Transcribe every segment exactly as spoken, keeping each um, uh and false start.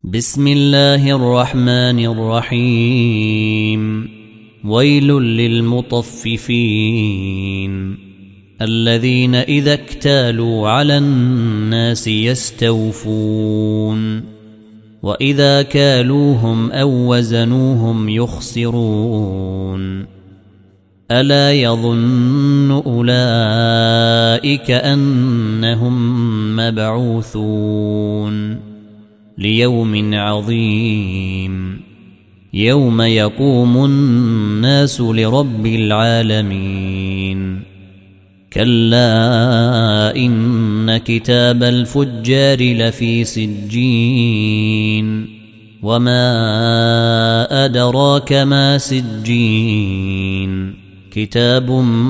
بسم الله الرحمن الرحيم. ويل للمطففين الذين إذا اكتالوا على الناس يستوفون وإذا كالوهم أو وزنوهم يخسرون. ألا يظن أولئك أنهم مبعوثون ليوم عظيم يوم يقوم الناس لرب العالمين. كلا إن كتاب الفجار لفي سجين وما أدراك ما سجين كتاب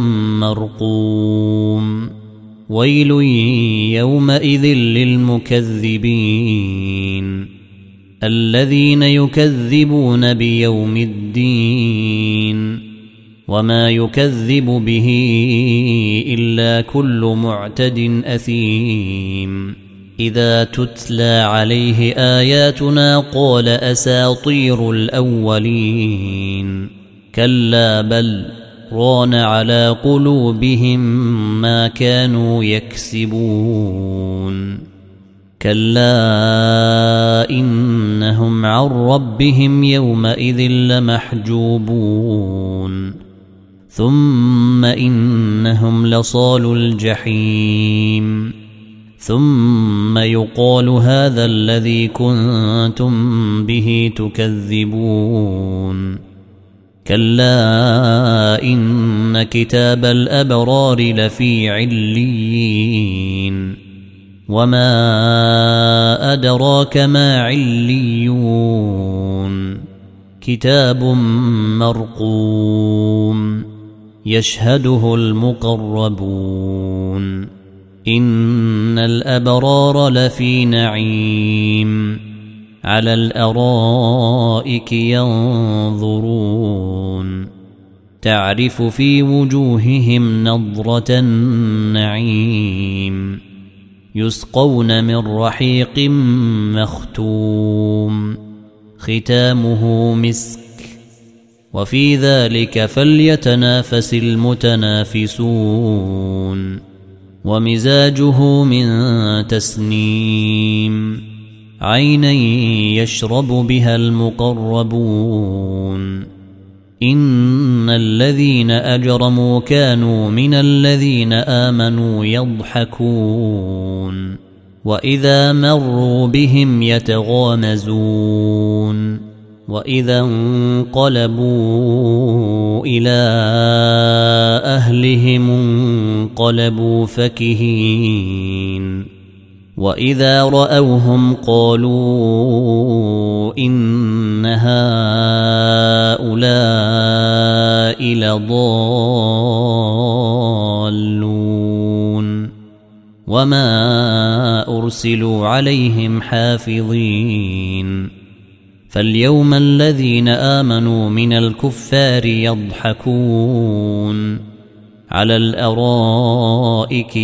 مرقوم. ويل يومئذ للمكذبين الذين يكذبون بيوم الدين وما يكذب به إلا كل معتد أثيم. إذا تتلى عليه آياتنا قال أساطير الأولين. كلا بل ران على قلوبهم ما كانوا يكسبون. كلا إنهم عن ربهم يومئذ لمحجوبون ثم إنهم لصالوا الجحيم ثم يقال هذا الذي كنتم به تكذبون. كلا إن كتاب الأبرار لفي عليين وما أدراك ما عليون كتاب مرقوم يشهده المقربون. إن الأبرار لفي نعيم على الأرائك ينظرون تعرف في وجوههم نضرة النعيم يسقون من رحيق مختوم ختامه مسك وفي ذلك فليتنافس المتنافسون. ومزاجه من تسنيم عينا يشرب بها المقربون. إن الذين أجرموا كانوا من الذين آمنوا يضحكون وإذا مروا بهم يتغامزون وإذا انقلبوا إلى أهلهم انقلبوا فكهين وإذا رأوهم قالوا إن هؤلاء لضالون وما أرسلوا عليهم حافظين. فاليوم الذين آمنوا من الكفار يضحكون على الأرائك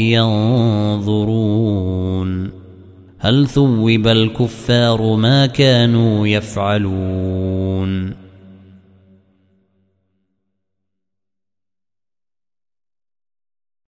ينظرون هل ثوب الكفار ما كانوا يفعلون.